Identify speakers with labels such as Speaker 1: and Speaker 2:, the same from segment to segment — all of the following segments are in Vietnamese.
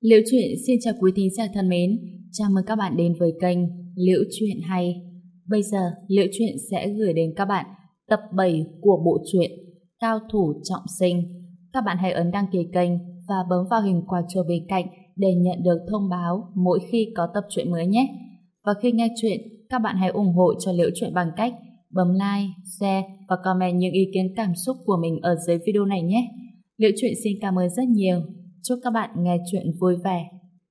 Speaker 1: Liễu Chuyện xin chào quý thính giả thân mến, chào mừng các bạn đến với kênh Liễu Chuyện Hay. Bây giờ, Liễu Chuyện sẽ gửi đến các bạn tập 7 của bộ truyện Cao Thủ Trọng Sinh. Các bạn hãy ấn đăng ký kênh và bấm vào hình quả chuông bên cạnh để nhận được thông báo mỗi khi có tập truyện mới nhé. Và khi nghe chuyện, các bạn hãy ủng hộ cho Liễu Chuyện bằng cách bấm like, share và comment những ý kiến cảm xúc của mình ở dưới video này nhé. Liễu Chuyện xin cảm ơn rất nhiều. Chúc các bạn nghe chuyện vui vẻ.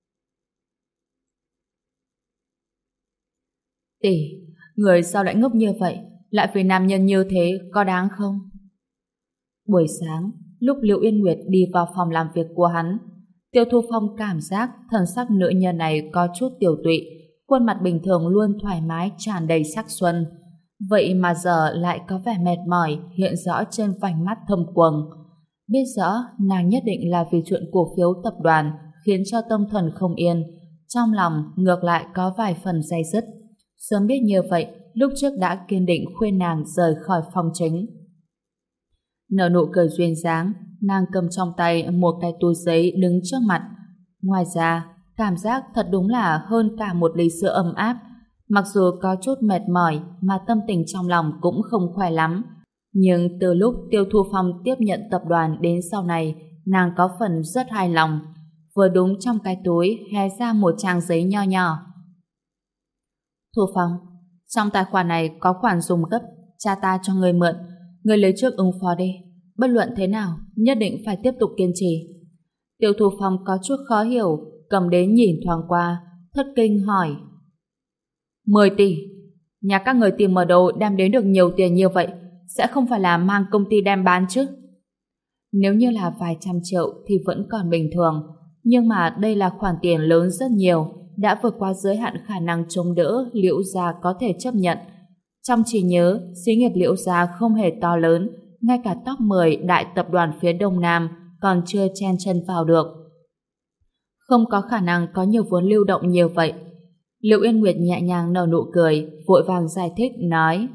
Speaker 1: Tỷ, người sao lại ngốc như vậy? Lại vì nam nhân như thế có đáng không? Buổi sáng, lúc Liễu Yên Nguyệt đi vào phòng làm việc của hắn, Tiêu Thu Phong cảm giác thần sắc nữ nhân này có chút tiểu tụy, khuôn mặt bình thường luôn thoải mái tràn đầy sắc xuân. Vậy mà giờ lại có vẻ mệt mỏi hiện rõ trên vành mắt thâm quầng. Biết rõ nàng nhất định là vì chuyện cổ phiếu tập đoàn khiến cho tâm thần không yên, trong lòng ngược lại có vài phần day dứt. Sớm biết như vậy, lúc trước đã kiên định khuyên nàng rời khỏi phòng chính. Nở nụ cười duyên dáng, nàng cầm trong tay một cái túi giấy đứng trước mặt. Ngoài ra, cảm giác thật đúng là hơn cả một ly sữa ấm áp. Mặc dù có chút mệt mỏi mà tâm tình trong lòng cũng không khỏe lắm. Nhưng từ lúc Tiêu Thu Phong tiếp nhận tập đoàn đến sau này, nàng có phần rất hài lòng. Vừa đúng trong cái túi hé ra một trang giấy nho nhỏ. Thu Phong, trong tài khoản này có khoản dùng gấp, cha ta cho người mượn. Người lấy trước ứng phó đi. Bất luận thế nào, nhất định phải tiếp tục kiên trì. Tiêu Thu Phong có chút khó hiểu, cầm đến nhìn thoáng qua, thất kinh hỏi. 10 tỷ. Nhà các người tìm ở đâu đem đến được nhiều tiền như vậy? Sẽ không phải là mang công ty đem bán chứ? Nếu như là vài trăm triệu thì vẫn còn bình thường, nhưng mà đây là khoản tiền lớn rất nhiều, đã vượt qua giới hạn khả năng chống đỡ Liễu gia có thể chấp nhận. Trong trí nhớ, xí nghiệp Liễu gia không hề to lớn, ngay cả top 10 đại tập đoàn phía Đông Nam còn chưa chen chân vào được. Không có khả năng có nhiều vốn lưu động nhiều vậy. Liễu Yên Nguyệt nhẹ nhàng nở nụ cười, vội vàng giải thích nói.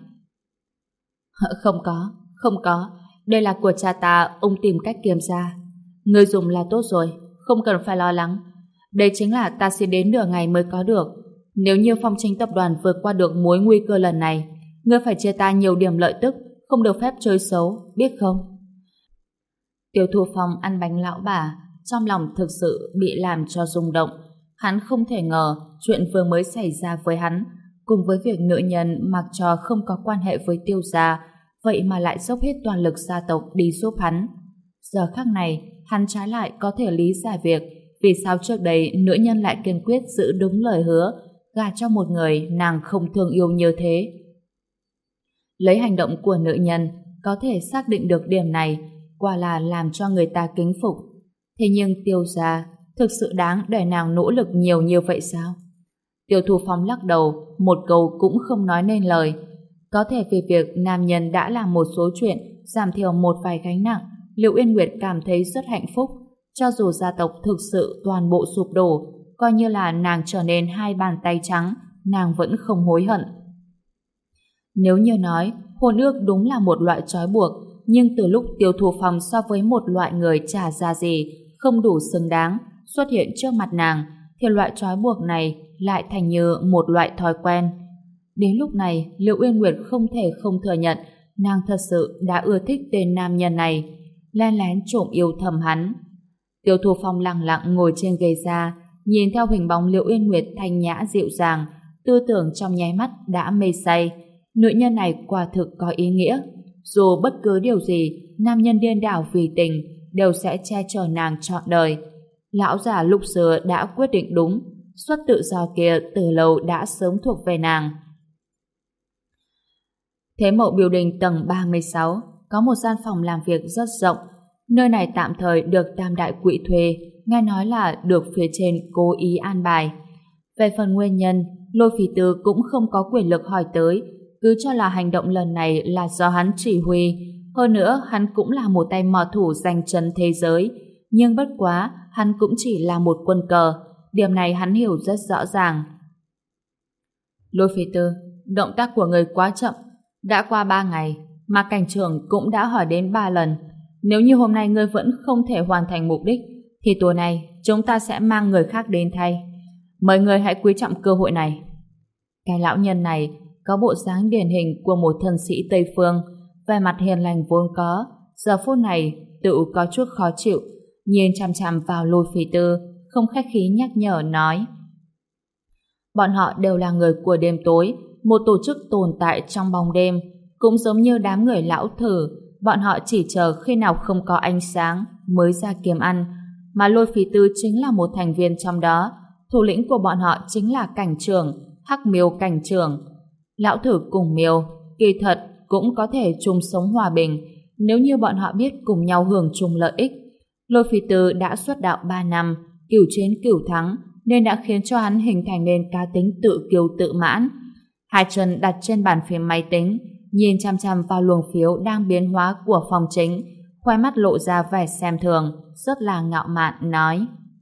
Speaker 1: Không có, đây là của cha ta, ông tìm cách kiếm ra. Người dùng là tốt rồi, không cần phải lo lắng. Đây chính là ta sẽ đến nửa ngày mới có được. Nếu như Phong Chính tập đoàn vượt qua được mối nguy cơ lần này, ngươi phải chia ta nhiều điểm lợi tức, không được phép chơi xấu, biết không? Tiêu Thu Phong ăn bánh lão bà, trong lòng thực sự bị làm cho rung động. Hắn không thể ngờ chuyện vừa mới xảy ra với hắn, cùng với việc nữ nhân mặc cho không có quan hệ với Tiêu gia, vậy mà lại dốc hết toàn lực gia tộc đi giúp hắn. Giờ khắc này, hắn trái lại có thể lý giải việc vì sao trước đây nữ nhân lại kiên quyết giữ đúng lời hứa, gả cho một người nàng không thương yêu như thế. Lấy hành động của nữ nhân có thể xác định được điểm này, quả là làm cho người ta kính phục. Thế nhưng Tiêu gia thực sự đáng để nàng nỗ lực nhiều như vậy sao? Tiêu Thu Phong lắc đầu, một câu cũng không nói nên lời. Có thể vì việc nam nhân đã làm một số chuyện, giảm thiểu một vài gánh nặng, Liễu Yên Nguyệt cảm thấy rất hạnh phúc. Cho dù gia tộc thực sự toàn bộ sụp đổ, coi như là nàng trở nên hai bàn tay trắng, nàng vẫn không hối hận. Nếu như nói, hôn ước đúng là một loại trói buộc, nhưng từ lúc Tiêu Thu Phong so với một loại người chả ra gì, không đủ xứng đáng, xuất hiện trước mặt nàng, thì loại trói buộc này lại thành như một loại thói quen. Đến lúc này, Liễu Uyên Nguyệt không thể không thừa nhận nàng thật sự đã ưa thích tên nam nhân này, len lén trộm yêu thầm hắn. Tiêu Thu Phong lặng lặng ngồi trên ghế ra, nhìn theo hình bóng Liễu Uyên Nguyệt thanh nhã dịu dàng, tư tưởng trong nháy mắt đã mê say. Nữ nhân này quả thực có ý nghĩa. Dù bất cứ điều gì, nam nhân điên đảo vì tình đều sẽ che chở nàng trọn đời. Lão già lúc xưa đã quyết định đúng, suất tự do kia từ lâu đã sớm thuộc về nàng. Thế Mậu Building tầng 36 có một gian phòng làm việc rất rộng. Nơi này tạm thời được Tam Đại Quỹ thuê, nghe nói là được phía trên cố ý an bài. Về phần nguyên nhân, Lôi Phỉ Tư cũng không có quyền lực hỏi tới, cứ cho là hành động lần này là do hắn chỉ huy. Hơn nữa, hắn cũng là một tay mò thủ giành chân thế giới. Nhưng bất quá, hắn cũng chỉ là một quân cờ. Điểm này hắn hiểu rất rõ ràng. Lôi Phỉ Tư, động tác của người quá chậm. Đã qua 3 ngày, mà cảnh trưởng cũng đã hỏi đến 3 lần. Nếu như hôm nay ngươi vẫn không thể hoàn thành mục đích, thì tối nay chúng ta sẽ mang người khác đến thay. Mời người hãy quý trọng cơ hội này. Cái lão nhân này có bộ dáng điển hình của một thân sĩ Tây Phương, vẻ mặt hiền lành vốn có, giờ phút này tự có chút khó chịu, nhìn chằm chằm vào Lôi Phi Tư, không khách khí nhắc nhở nói: bọn họ đều là người của đêm tối, một tổ chức tồn tại trong bóng đêm, cũng giống như đám người lão thử, bọn họ chỉ chờ khi nào không có ánh sáng mới ra kiếm ăn, mà Lôi Phi Tư chính là một thành viên trong đó. Thủ lĩnh của bọn họ chính là cảnh trưởng, Hắc Miêu cảnh trưởng. Lão thử cùng Miêu kỳ thật cũng có thể chung sống hòa bình nếu như bọn họ biết cùng nhau hưởng chung lợi ích. Lôi Phi Tư đã xuất đạo 3 năm, cửu chiến cửu thắng, nên đã khiến cho hắn hình thành nên cá tính tự kiêu tự mãn. Hai chân đặt trên bàn phím máy tính, nhìn chăm chăm vào luồng phiếu đang biến hóa của Phong Chính, khoe mắt lộ ra vẻ xem thường, rất là ngạo mạn nói: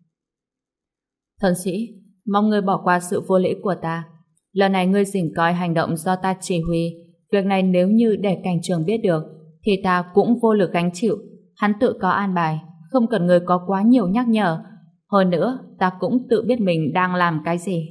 Speaker 1: thân sĩ, mong ngươi bỏ qua sự vô lễ của ta. Lần này ngươi dình coi hành động do ta chỉ huy, việc này nếu như để cảnh trường biết được thì ta cũng vô lực gánh chịu. Hắn tự có an bài, không cần ngươi có quá nhiều nhắc nhở. Hơn nữa, ta cũng tự biết mình đang làm cái gì.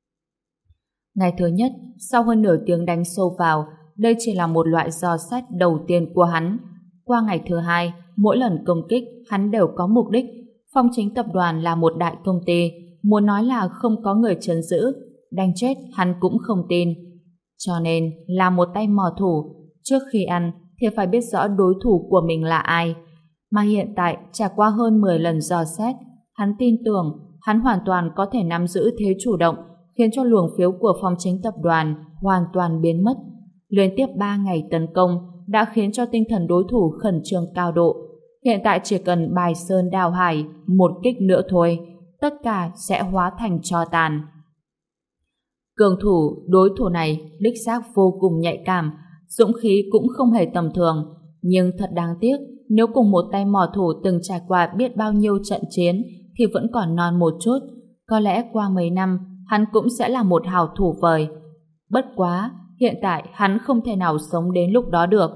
Speaker 1: Ngày thứ nhất, sau hơn nửa tiếng đánh sâu vào, đây chỉ là một loại dò xét đầu tiên của hắn. Qua ngày thứ hai, mỗi lần công kích, hắn đều có mục đích. Phong Chính tập đoàn là một đại công ty, muốn nói là không có người trấn giữ, đánh chết hắn cũng không tin. Cho nên, là một tay mò thủ, trước khi ăn thì phải biết rõ đối thủ của mình là ai. Mà hiện tại, trải qua hơn 10 lần dò xét, hắn tin tưởng hắn hoàn toàn có thể nắm giữ thế chủ động, khiến cho luồng phiếu của Phong Chính tập đoàn hoàn toàn biến mất. Liên tiếp 3 ngày tấn công đã khiến cho tinh thần đối thủ khẩn trương cao độ. Hiện tại chỉ cần bài sơn đào hải một kích nữa thôi, tất cả sẽ hóa thành tro tàn. Cường thủ đối thủ này đích xác vô cùng nhạy cảm, dũng khí cũng không hề tầm thường, nhưng thật đáng tiếc, nếu cùng một tay mỏ thủ từng trải qua biết bao nhiêu trận chiến thì vẫn còn non một chút. Có lẽ qua mấy năm hắn cũng sẽ là một hào thủ vời. Bất quá, hiện tại hắn không thể nào sống đến lúc đó được.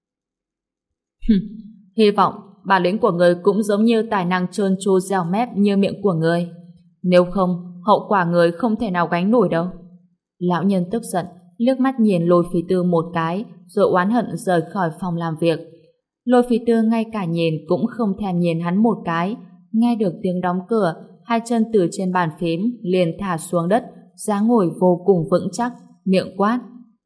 Speaker 1: Hy vọng bản lĩnh của người cũng giống như tài năng trơn tru dẻo mép như miệng của người. Nếu không, hậu quả người không thể nào gánh nổi đâu. Lão nhân tức giận, liếc mắt nhìn Lôi Phi Tư một cái, rồi oán hận rời khỏi phòng làm việc. Lôi Phi Tư ngay cả nhìn cũng không thèm nhìn hắn một cái. Nghe được tiếng đóng cửa, hai chân từ trên bàn phím liền thả xuống đất, dáng ngồi vô cùng vững chắc, miệng quát: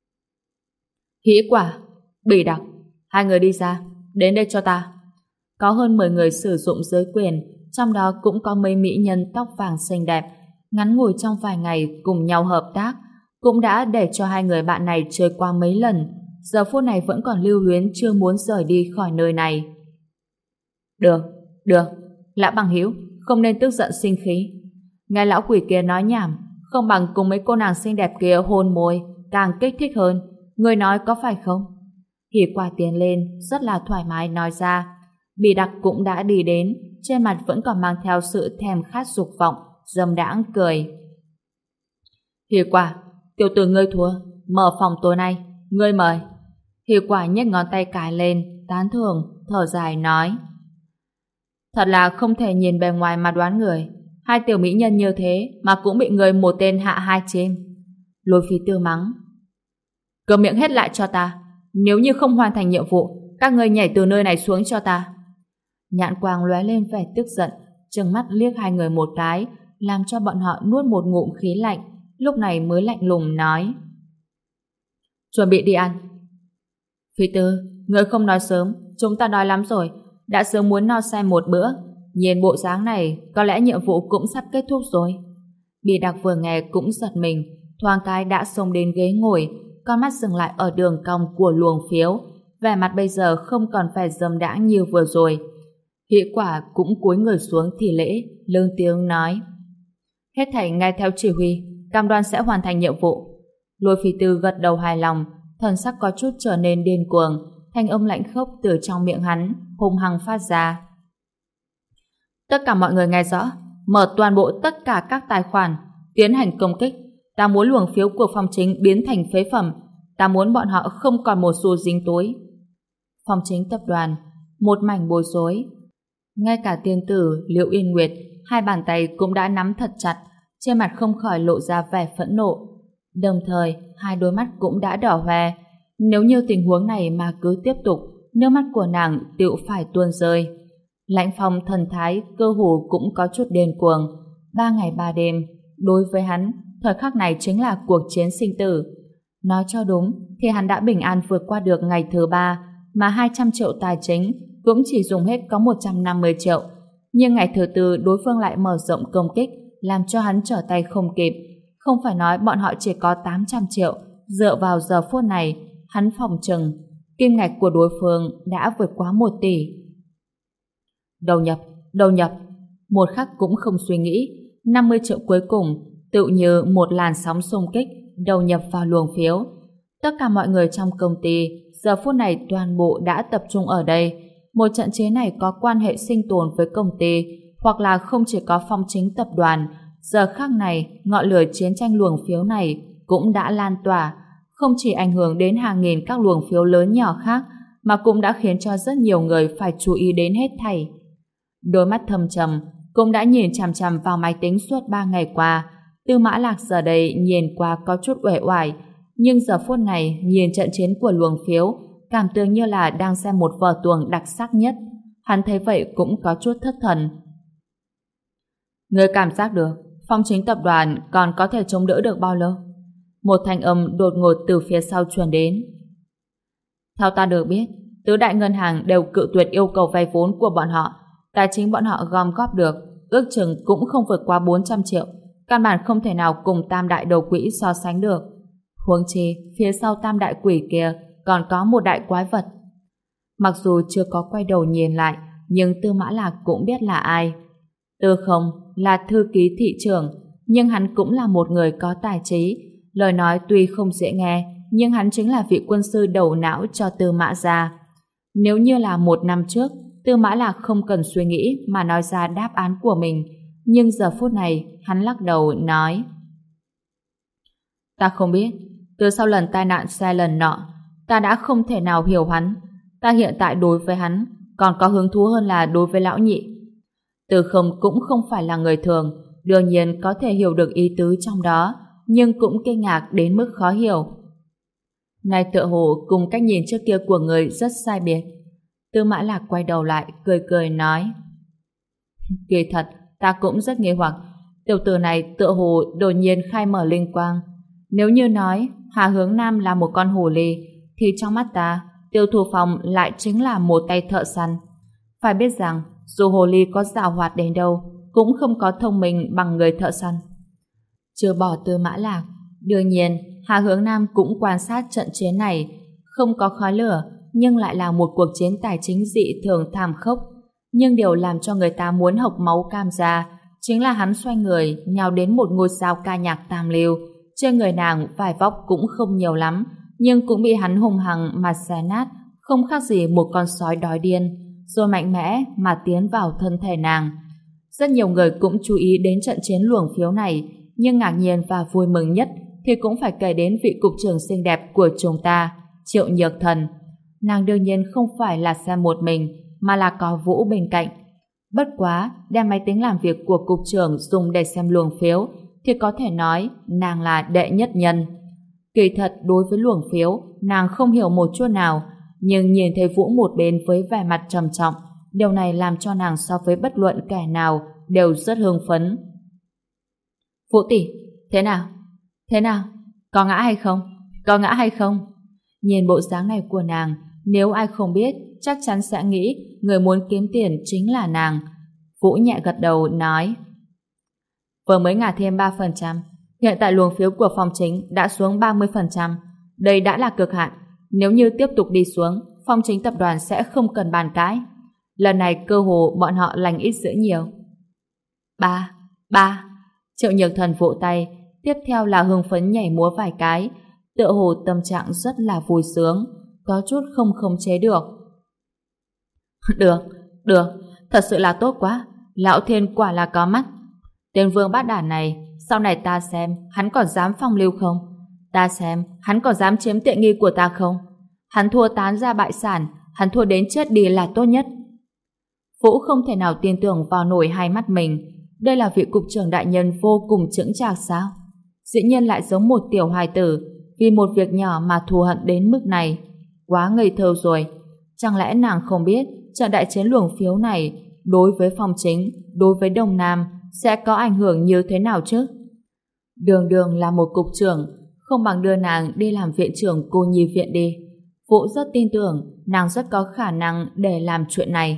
Speaker 1: hĩ quả, bỉ đặc, hai người đi ra, đến đây cho ta. Có hơn 10 người sử dụng giới quyền, trong đó cũng có mấy mỹ nhân tóc vàng xinh đẹp, ngắn ngủi trong vài ngày cùng nhau hợp tác, cũng đã để cho hai người bạn này chơi qua mấy lần, giờ phút này vẫn còn lưu luyến chưa muốn rời đi khỏi nơi này. Được, lão bằng hữu, không nên tức giận sinh khí. Nghe lão quỷ kia nói nhảm, không bằng cùng mấy cô nàng xinh đẹp kia hôn môi, càng kích thích hơn. Người nói có phải không? Hỉ Quả tiến lên, rất là thoải mái nói ra. Bỉ đặc cũng đã đi đến, trên mặt vẫn còn mang theo sự thèm khát dục vọng, dâm đãng cười. Hỉ Quả, tiểu tử ngươi thua, mở phòng tối nay, ngươi mời. Hỉ Quả nhếch ngón tay cái lên, tán thưởng, thở dài nói: thật là không thể nhìn bề ngoài mà đoán người. Hai tiểu mỹ nhân như thế mà cũng bị người một tên hạ hai chim. Lôi Phi Tư mắng: câm miệng hết lại cho ta. Nếu như không hoàn thành nhiệm vụ, các ngươi nhảy từ nơi này xuống cho ta. Nhãn quang lóe lên vẻ tức giận, trừng mắt liếc hai người một cái, làm cho bọn họ nuốt một ngụm khí lạnh, lúc này mới lạnh lùng nói: chuẩn bị đi ăn. Phi Tư, ngươi không nói sớm, chúng ta đói lắm rồi, đã sớm muốn no say một bữa. Nhìn bộ dáng này, có lẽ nhiệm vụ cũng sắp kết thúc rồi. Bỉ đặc vừa nghe cũng giật mình, thoáng cái đã xông đến ghế ngồi, con mắt dừng lại ở đường cong của luồng phiếu, vẻ mặt bây giờ không còn phải dâm đãng như vừa rồi. Hỉ Quả cũng cúi người xuống thì lễ, lớn tiếng nói: hết thảy nghe theo chỉ huy, cam đoan sẽ hoàn thành nhiệm vụ. Lôi Phi Tư gật đầu hài lòng, thần sắc có chút trở nên điên cuồng, thanh âm lạnh khốc từ trong miệng hắn hung hăng phát ra: tất cả mọi người nghe rõ, mở toàn bộ tất cả các tài khoản, tiến hành công kích. Ta muốn luồng phiếu của Phong Chính biến thành phế phẩm, ta muốn bọn họ không còn một xu dính túi. Phong Chính tập đoàn một mảnh bối rối, ngay cả tiên tử Liễu Yên Nguyệt hai bàn tay cũng đã nắm thật chặt, trên mặt không khỏi lộ ra vẻ phẫn nộ. Đồng thời, hai đôi mắt cũng đã đỏ hoe. Nếu như tình huống này mà cứ tiếp tục, nước mắt của nàng tựu phải tuôn rơi. Lãnh Phong thần thái cơ hồ cũng có chút điên cuồng. 3 ngày 3 đêm, đối với hắn, thời khắc này chính là cuộc chiến sinh tử. Nói cho đúng, thì hắn đã bình an vượt qua được ngày thứ 3, mà 200 triệu tài chính cũng chỉ dùng hết có 150 triệu. Nhưng ngày thứ 4 đối phương lại mở rộng công kích, làm cho hắn trở tay không kịp. Không phải nói bọn họ chỉ có 800 triệu, dựa vào giờ phút này, hắn phòng chừng kim ngạch của đối phương đã vượt quá 1 tỷ. Đầu nhập, một khắc cũng không suy nghĩ, 50 triệu cuối cùng tự như một làn sóng xung kích đầu nhập vào luồng phiếu. Tất cả mọi người trong công ty giờ phút này toàn bộ đã tập trung ở đây. Một trận chiến này có quan hệ sinh tồn với công ty, hoặc là không chỉ có Phong Chính tập đoàn. Giờ khắc này, ngọn lửa chiến tranh luồng phiếu này cũng đã lan tỏa, không chỉ ảnh hưởng đến hàng nghìn các luồng phiếu lớn nhỏ khác, mà cũng đã khiến cho rất nhiều người phải chú ý đến hết thảy. Đôi mắt thâm trầm cũng đã nhìn chằm chằm vào máy tính suốt 3 ngày qua. Tư Mã Lạc giờ đây nhìn qua có chút uể oải, nhưng giờ phút này nhìn trận chiến của luồng phiếu, cảm tưởng như là đang xem một vở tuồng đặc sắc nhất. Hắn thấy vậy cũng có chút thất thần. Người cảm giác được Phong Chính tập đoàn còn có thể chống đỡ được bao lâu? Một thanh âm đột ngột từ phía sau truyền đến. Theo ta được biết, tứ đại ngân hàng đều cự tuyệt yêu cầu vay vốn của bọn họ. Tài chính bọn họ gom góp được ước chừng cũng không vượt qua 400 triệu, căn bản không thể nào cùng tam đại đầu quỹ so sánh được. Huống chi phía sau tam đại quỷ kia còn có một đại quái vật. Mặc dù chưa có quay đầu nhìn lại, nhưng Tư Mã Lạc cũng biết là ai. Tư Không là thư ký thị trưởng, nhưng hắn cũng là một người có tài trí. Lời nói tuy không dễ nghe, nhưng hắn chính là vị quân sư đầu não cho Tư Mã gia. Nếu như là 1 năm trước, Tư Mã Lạc không cần suy nghĩ mà nói ra đáp án của mình, nhưng giờ phút này hắn lắc đầu nói: Ta không biết, từ sau lần tai nạn xe lần nọ, ta đã không thể nào hiểu hắn. Ta hiện tại đối với hắn còn có hứng thú hơn là đối với lão nhị. Từ Không cũng không phải là người thường, đương nhiên có thể hiểu được ý tứ trong đó, nhưng cũng kinh ngạc đến mức khó hiểu. Này tựa hồ cùng cách nhìn trước kia của người rất sai biệt. Tư Mã Lạc quay đầu lại, cười cười nói: Kỳ thật, ta cũng rất nghi hoặc, tiểu tử này tựa hồ đột nhiên khai mở linh quang. Nếu như nói Hà Hướng Nam là một con hồ ly, thì trong mắt ta, Tiêu Thủ Phong lại chính là một tay thợ săn. Phải biết rằng, dù hồ ly có giàu hoạt đến đâu, cũng không có thông minh bằng người thợ săn. Chưa bỏ Tư Mã Lạc, đương nhiên Hà Hướng Nam cũng quan sát trận chiến này. Không có khói lửa, nhưng lại là một cuộc chiến tài chính dị thường thảm khốc. Nhưng điều làm cho người ta muốn hộc máu cam ra chính là hắn xoay người nhào đến một ngôi sao ca nhạc tam lưu. Trên người nàng vải vóc cũng không nhiều lắm, nhưng cũng bị hắn hung hăng mà xé nát, không khác gì một con sói đói điên, rồi mạnh mẽ mà tiến vào thân thể nàng. Rất nhiều người cũng chú ý đến trận chiến luồng phiếu này, nhưng ngạc nhiên và vui mừng nhất thì cũng phải kể đến vị cục trưởng xinh đẹp của chúng ta, Triệu Nhược Thần. Nàng đương nhiên không phải là xem một mình, mà là có Vũ bên cạnh. Bất quá, đem máy tính làm việc của cục trưởng dùng để xem luồng phiếu, thì có thể nói nàng là đệ nhất nhân. Kỳ thật đối với luồng phiếu, nàng không hiểu một chút nào, nhưng nhìn thấy Vũ một bên với vẻ mặt trầm trọng, điều này làm cho nàng so với bất luận kẻ nào đều rất hưng phấn. Vũ tỷ, thế nào? Thế nào? Có ngã hay không? Có ngã hay không? Nhìn bộ dáng này của nàng, nếu ai không biết, chắc chắn sẽ nghĩ người muốn kiếm tiền chính là nàng. Vũ nhẹ gật đầu nói: Vừa mới ngả thêm 3%, hiện tại luồng phiếu của Phong Chính đã xuống 30%. Đây đã là cực hạn. Nếu như tiếp tục đi xuống, Phong Chính tập đoàn sẽ không cần bàn cãi. Lần này cơ hồ bọn họ lành ít dữ nhiều. Ba. Triệu Nhược Thần vỗ tay, tiếp theo là hưng phấn nhảy múa vài cái, tựa hồ tâm trạng rất là vui sướng, có chút không khống chế được. Được, thật sự là tốt quá. Lão Thiên quả là có mắt. Tên Vương Bát Đản này, sau này ta xem hắn còn dám phong lưu không? Ta xem hắn còn dám chiếm tiện nghi của ta không? Hắn thua tán ra bại sản, hắn thua đến chết đi là tốt nhất. Vũ không thể nào tin tưởng vào nổi hai mắt mình. Đây là vị cục trưởng đại nhân vô cùng chững chạc sao? Dĩ nhiên lại giống một tiểu hài tử, vì một việc nhỏ mà thù hận đến mức này. Quá ngây thơ rồi. Chẳng lẽ nàng không biết trận đại chiến luồng phiếu này đối với Phong Chính, đối với Đông Nam sẽ có ảnh hưởng như thế nào chứ? Đường đường là một cục trưởng, không bằng đưa nàng đi làm viện trưởng cô nhi viện đi. Vũ rất tin tưởng nàng rất có khả năng để làm chuyện này.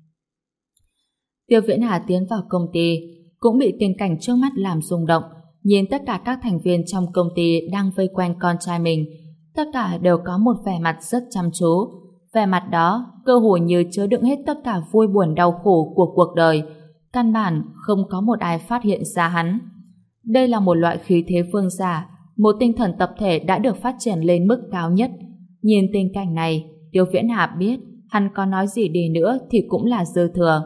Speaker 1: Tiêu Viễn Hà tiến vào công ty cũng bị tình cảnh trước mắt làm rung động. Nhìn tất cả các thành viên trong công ty đang vây quanh con trai mình, tất cả đều có một vẻ mặt rất chăm chú. Vẻ mặt đó cơ hồ như chứa đựng hết tất cả vui buồn đau khổ của cuộc đời. Căn bản không có một ai phát hiện ra hắn. Đây là một loại khí thế vương giả, một tinh thần tập thể đã được phát triển lên mức cao nhất. Nhìn tình cảnh này, Tiêu Viễn Hà biết hắn có nói gì đi nữa thì cũng là dư thừa.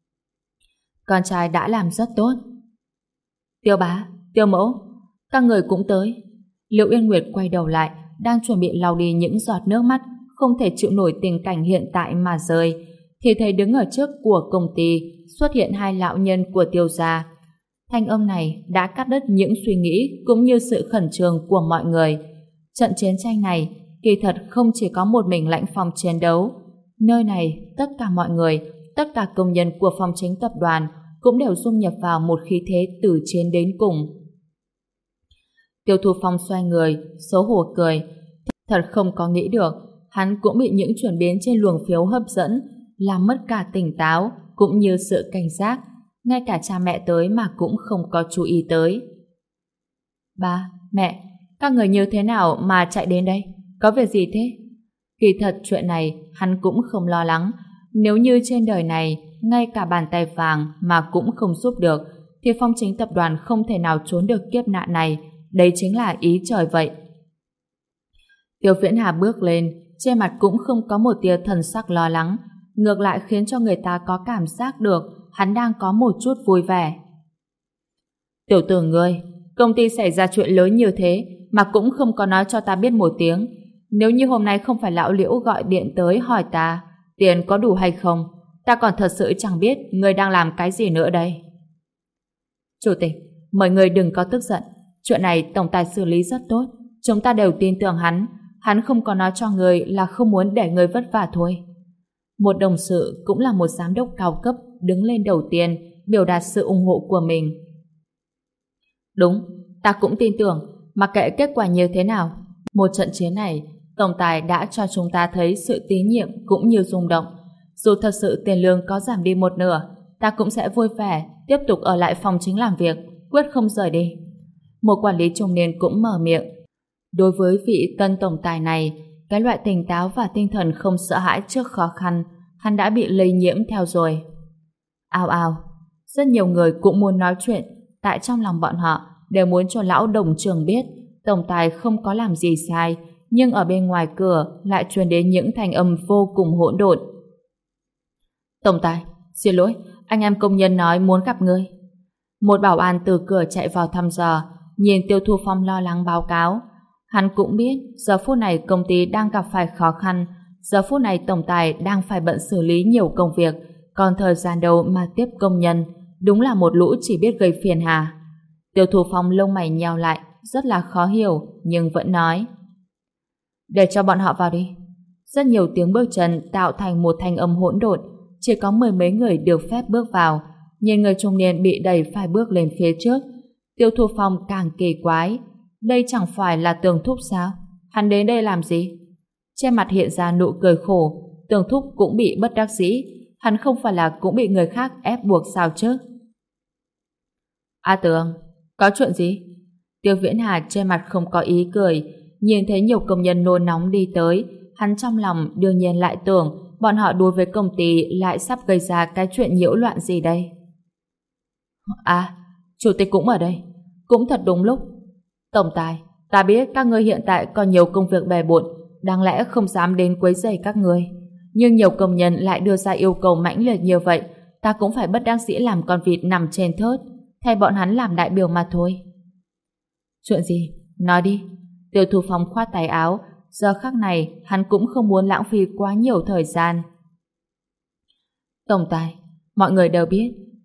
Speaker 1: Con trai đã làm rất tốt. Tiêu bá, Tiêu mẫu, các người cũng tới. Liệu Yên Nguyệt quay đầu lại, đang chuẩn bị lau đi những giọt nước mắt không thể chịu nổi tình cảnh hiện tại mà rơi, thì thấy đứng ở trước của công ty xuất hiện hai lão nhân của Tiêu gia. Thanh âm này đã cắt đứt những suy nghĩ cũng như sự khẩn trương của mọi người. Trận chiến tranh này kỳ thật không chỉ có một mình Lãnh Phong chiến đấu. Nơi này, tất cả mọi người, tất cả công nhân của Phong Chính tập đoàn cũng đều dung nhập vào một khí thế từ chiến đến cùng. Tiêu Thu Phong xoay người, xấu hổ cười. Thật không có nghĩ được, hắn cũng bị những chuyển biến trên luồng phiếu hấp dẫn, làm mất cả tỉnh táo, cũng như sự cảnh giác. Ngay cả cha mẹ tới mà cũng không có chú ý tới. Ba, mẹ, các người như thế nào mà chạy đến đây? Có việc gì thế? Kỳ thật chuyện này hắn cũng không lo lắng. Nếu như trên đời này ngay cả bàn tay vàng mà cũng không giúp được, thì Phong Chính tập đoàn không thể nào trốn được kiếp nạn này. Đấy chính là ý trời vậy. Tiêu Viễn Hà bước lên, trên mặt cũng không có một tia thần sắc lo lắng, ngược lại khiến cho người ta có cảm giác được hắn đang có một chút vui vẻ. Tiểu tử ngươi, công ty xảy ra chuyện lớn như thế mà cũng không có nói cho ta biết một tiếng. Nếu như hôm nay không phải lão Liễu gọi điện tới hỏi ta tiền có đủ hay không, ta còn thật sự chẳng biết ngươi đang làm cái gì nữa đây. Chủ tịch, mời ngươi đừng có tức giận. Chuyện này tổng tài xử lý rất tốt, chúng ta đều tin tưởng hắn. Hắn không có nói cho ngươi là không muốn để ngươi vất vả thôi. Một đồng sự cũng là một giám đốc cao cấp đứng lên đầu tiên biểu đạt sự ủng hộ của mình. Đúng, ta cũng tin tưởng, mặc kệ kết quả như thế nào, một trận chiến này tổng tài đã cho chúng ta thấy sự tín nhiệm cũng như rung động. Dù thật sự tiền lương có giảm đi một nửa, ta cũng sẽ vui vẻ tiếp tục ở lại phòng chính làm việc, quyết không rời đi. Một quản lý trung niên cũng mở miệng. Đối với vị tân tổng tài này, cái loại tỉnh táo và tinh thần không sợ hãi trước khó khăn, hắn đã bị lây nhiễm theo rồi. Ao ao, rất nhiều người cũng muốn nói chuyện, tại trong lòng bọn họ đều muốn cho lão đồng trưởng biết tổng tài không có làm gì sai, nhưng ở bên ngoài cửa lại truyền đến những thanh âm vô cùng hỗn độn. Tổng tài, xin lỗi, anh em công nhân nói muốn gặp ngươi. Một bảo an từ cửa chạy vào thăm dò, nhìn Tiêu Thu Phong lo lắng báo cáo. Hắn cũng biết giờ phút này công ty đang gặp phải khó khăn, giờ phút này tổng tài đang phải bận xử lý nhiều công việc, còn thời gian đâu mà tiếp công nhân, đúng là một lũ chỉ biết gây phiền hà. Tiêu Thu Phong lông mày nheo lại, rất là khó hiểu, nhưng vẫn nói. Để cho bọn họ vào đi. Rất nhiều tiếng bước chân tạo thành một thanh âm hỗn độn, chỉ có mười mấy người được phép bước vào. Nhìn người trung niên bị đẩy phải bước lên phía trước, Tiêu Thu Phong càng kỳ quái. Đây chẳng phải là Tường Thúc sao? Hắn đến đây làm gì? Trên mặt hiện ra nụ cười khổ. Tường Thúc cũng bị bất đắc dĩ. Hắn không phải là cũng bị người khác ép buộc sao chứ? A Tường, có chuyện gì? Tiêu Viễn Hà trên mặt không có ý cười. Nhìn thấy nhiều công nhân nôn nóng đi tới, hắn trong lòng đương nhiên lại tưởng bọn họ đối với công ty lại sắp gây ra cái chuyện nhiễu loạn gì đây. À, chủ tịch cũng ở đây. Cũng thật đúng lúc. Tổng tài, ta biết các ngươi hiện tại còn nhiều công việc bề bộn, đáng lẽ không dám đến quấy rầy các ngươi. Nhưng nhiều công nhân lại đưa ra yêu cầu mãnh liệt như vậy, ta cũng phải bất đắc dĩ làm con vịt nằm trên thớt, thay bọn hắn làm đại biểu mà thôi. Chuyện gì? Nói đi. Tiêu Thu Phong khoát tay áo, giờ khắc này hắn cũng không muốn lãng phí quá nhiều thời gian. Tổng tài, mọi người đều biết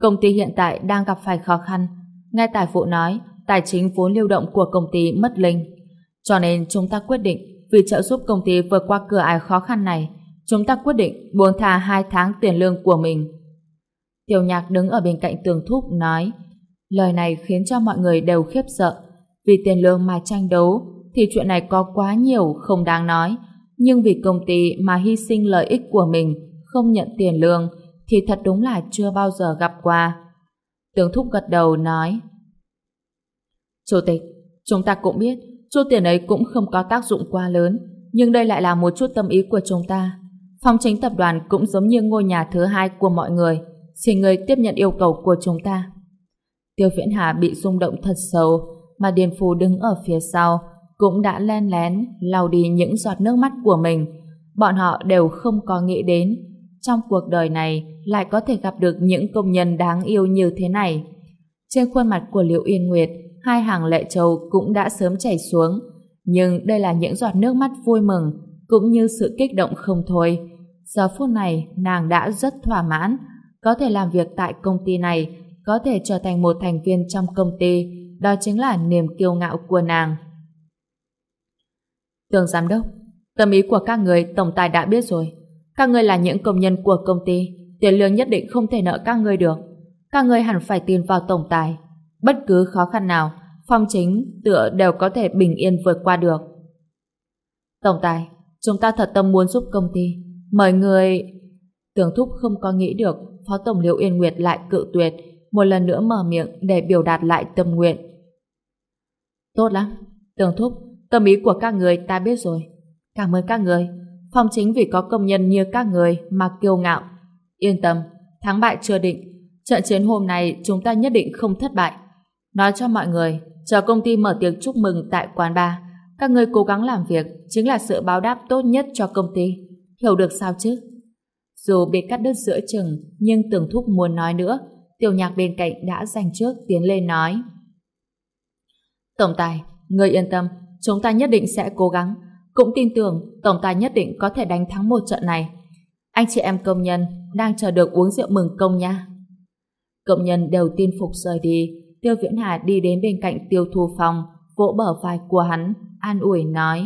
Speaker 1: công ty hiện tại đang gặp phải khó khăn. Nghe tài vụ nói, tài chính vốn lưu động của công ty mất linh. Cho nên chúng ta quyết định, vì trợ giúp công ty vượt qua cửa ải khó khăn này, chúng ta quyết định buông tha 2 tháng tiền lương của mình. Tiểu Nhạc đứng ở bên cạnh Tường Thúc nói, lời này khiến cho mọi người đều khiếp sợ. Vì tiền lương mà tranh đấu thì chuyện này có quá nhiều không đáng nói, nhưng vì công ty mà hy sinh lợi ích của mình, không nhận tiền lương thì thật đúng là chưa bao giờ gặp qua. Tường Thúc gật đầu nói, Chủ tịch, chúng ta cũng biết chút tiền ấy cũng không có tác dụng quá lớn, nhưng đây lại là một chút tâm ý của chúng ta. Phong Chính tập đoàn cũng giống như ngôi nhà thứ hai của mọi người, xin người tiếp nhận yêu cầu của chúng ta. Tiêu Viễn Hà bị rung động thật sâu, mà Điền Phù đứng ở phía sau cũng đã len lén lau đi những giọt nước mắt của mình. Bọn họ đều không có nghĩ đến trong cuộc đời này lại có thể gặp được những công nhân đáng yêu như thế này. Trên khuôn mặt của Liễu Yên Nguyệt, 2 hàng lệ trầu cũng đã sớm chảy xuống, nhưng đây là những giọt nước mắt vui mừng cũng như sự kích động không thôi. Giờ phút này nàng đã rất thỏa mãn, có thể làm việc tại công ty này, có thể trở thành một thành viên trong công ty, đó chính là niềm kiêu ngạo của nàng. Tường giám đốc, tâm ý của các người tổng tài đã biết rồi. Các người là những công nhân của công ty, tiền lương nhất định không thể nợ các người được. Các người hẳn phải tin vào tổng tài. Bất cứ khó khăn nào, Phong Chính tựa đều có thể bình yên vượt qua được. Tổng tài, chúng ta thật tâm muốn giúp công ty. Mời người... Tường Thúc không có nghĩ được Phó Tổng Liễu Yên Nguyệt lại cự tuyệt, một lần nữa mở miệng để biểu đạt lại tâm nguyện. Tốt lắm, Tường Thúc, tâm ý của các người ta biết rồi. Cảm ơn các người. Phong Chính vì có công nhân như các người mà kiêu ngạo. Yên tâm, thắng bại chưa định. Trận chiến hôm nay chúng ta nhất định không thất bại. Nói cho mọi người, chờ công ty mở tiệc chúc mừng tại quán bar, các người cố gắng làm việc chính là sự báo đáp tốt nhất cho công ty. Hiểu được sao chứ? Dù bị cắt đứt giữa chừng, nhưng Tường Thúc muốn nói nữa. Tiểu Nhạc bên cạnh đã giành trước tiến lên nói, Tổng tài, người yên tâm, chúng ta nhất định sẽ cố gắng. Cũng tin tưởng tổng tài nhất định có thể đánh thắng một trận này. Anh chị em công nhân đang chờ được uống rượu mừng công nha. Công nhân đều tin phục rời đi. Tiêu Viễn Hà đi đến bên cạnh Tiêu Thu Phong, vỗ bờ vai của hắn, an ủi nói,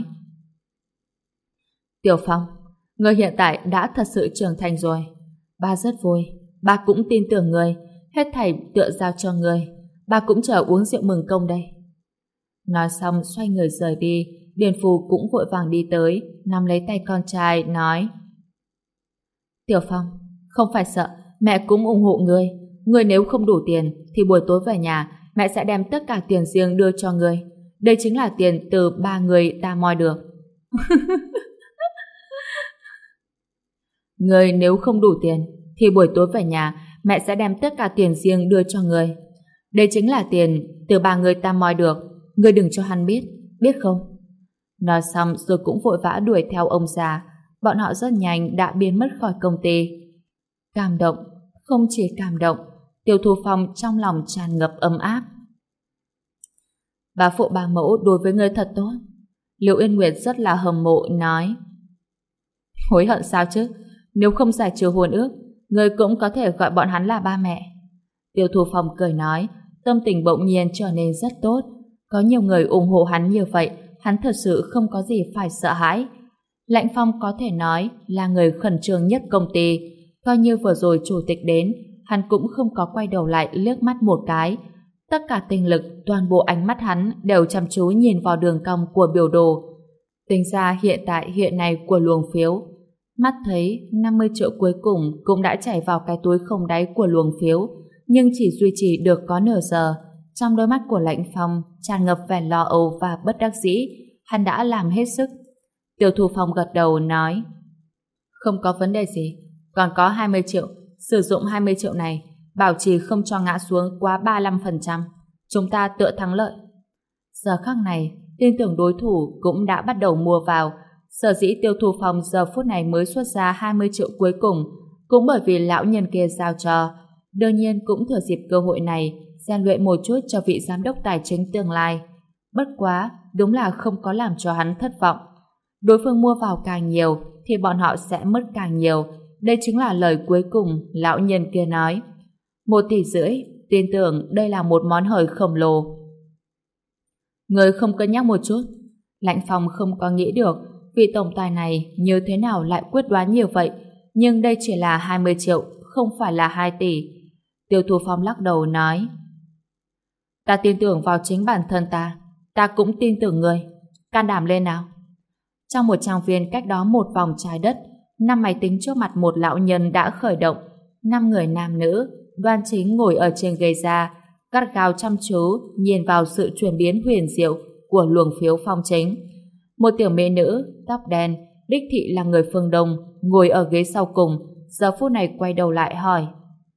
Speaker 1: Tiểu Phong, người hiện tại đã thật sự trưởng thành rồi. Ba rất vui, ba cũng tin tưởng người, hết thảy tựa giao cho người. Ba cũng chờ uống rượu mừng công đây. Nói xong xoay người rời đi. Điền Phù cũng vội vàng đi tới, nắm lấy tay con trai, nói, Tiểu Phong, không phải sợ, mẹ cũng ủng hộ ngươi. Ngươi nếu không đủ tiền, thì buổi tối về nhà, mẹ sẽ đem tất cả tiền riêng đưa cho ngươi. Đây chính là tiền từ 3 người ta moi được. Ngươi nếu không đủ tiền, thì buổi tối về nhà, mẹ sẽ đem tất cả tiền riêng đưa cho ngươi. Đây chính là tiền từ 3 người ta moi được. Ngươi đừng cho hắn biết, biết không? Nói xong rồi cũng vội vã đuổi theo ông già. Bọn họ rất nhanh đã biến mất khỏi công ty. Cảm động, không chỉ cảm động, Tiêu Thu Phong trong lòng tràn ngập ấm áp. Bà phụ bà mẫu đối với ngươi thật tốt. Liễu Yên Nguyệt rất là hâm mộ nói, hối hận sao chứ? Nếu không giải trừ hôn ước, ngươi cũng có thể gọi bọn hắn là ba mẹ. Tiêu Thu Phong cười nói, tâm tình bỗng nhiên trở nên rất tốt. Có nhiều người ủng hộ hắn như vậy, hắn thật sự không có gì phải sợ hãi. Lãnh Phong có thể nói là người khẩn trương nhất công ty. Coi như vừa rồi chủ tịch đến, hắn cũng không có quay đầu lại liếc mắt một cái. Tất cả tinh lực, toàn bộ ánh mắt hắn đều chăm chú nhìn vào đường cong của biểu đồ. Tính ra hiện này của luồng phiếu, mắt thấy 50 triệu cuối cùng cũng đã chảy vào cái túi không đáy của luồng phiếu, nhưng chỉ duy trì được có nửa giờ. Trong đôi mắt của Lãnh Phong tràn ngập vẻ lo âu và bất đắc dĩ. Hắn đã làm hết sức. Tiêu Thu Phong gật đầu nói, không có vấn đề gì, còn có 20 triệu. Sử dụng 20 triệu này, bảo trì không cho ngã xuống quá 35%. Chúng ta tựa thắng lợi. Giờ khắc này, tin tưởng đối thủ cũng đã bắt đầu mua vào. Sở dĩ Tiêu Thu Phong giờ phút này mới xuất ra 20 triệu cuối cùng, cũng bởi vì lão nhân kia giao cho. Đương nhiên cũng thừa dịp cơ hội này rèn luyện một chút cho vị giám đốc tài chính tương lai. Bất quá, đúng là không có làm cho hắn thất vọng. Đối phương mua vào càng nhiều thì bọn họ sẽ mất càng nhiều. Đây chính là lời cuối cùng lão nhân kia nói. 1,5 tỷ, tin tưởng đây là một món hời khổng lồ. Người không cân nhắc một chút. Lãnh Phong không có nghĩ được vị tổng tài này như thế nào lại quyết đoán nhiều vậy, nhưng đây chỉ là 20 triệu, không phải là 2 tỷ. Tiêu Thu Phong lắc đầu nói: Ta tin tưởng vào chính bản thân ta cũng tin tưởng người. Can đảm lên nào. Trong một trang viên cách đó một vòng trái đất, 5 máy tính trước mặt một lão nhân đã khởi động. 5 người nam nữ đoan chính ngồi ở trên ghế da, gắt gao chăm chú nhìn vào sự chuyển biến huyền diệu của luồng phiếu phong chính. Một tiểu mỹ nữ tóc đen, đích thị là người phương Đông, ngồi ở ghế sau cùng, giờ phút này quay đầu lại hỏi: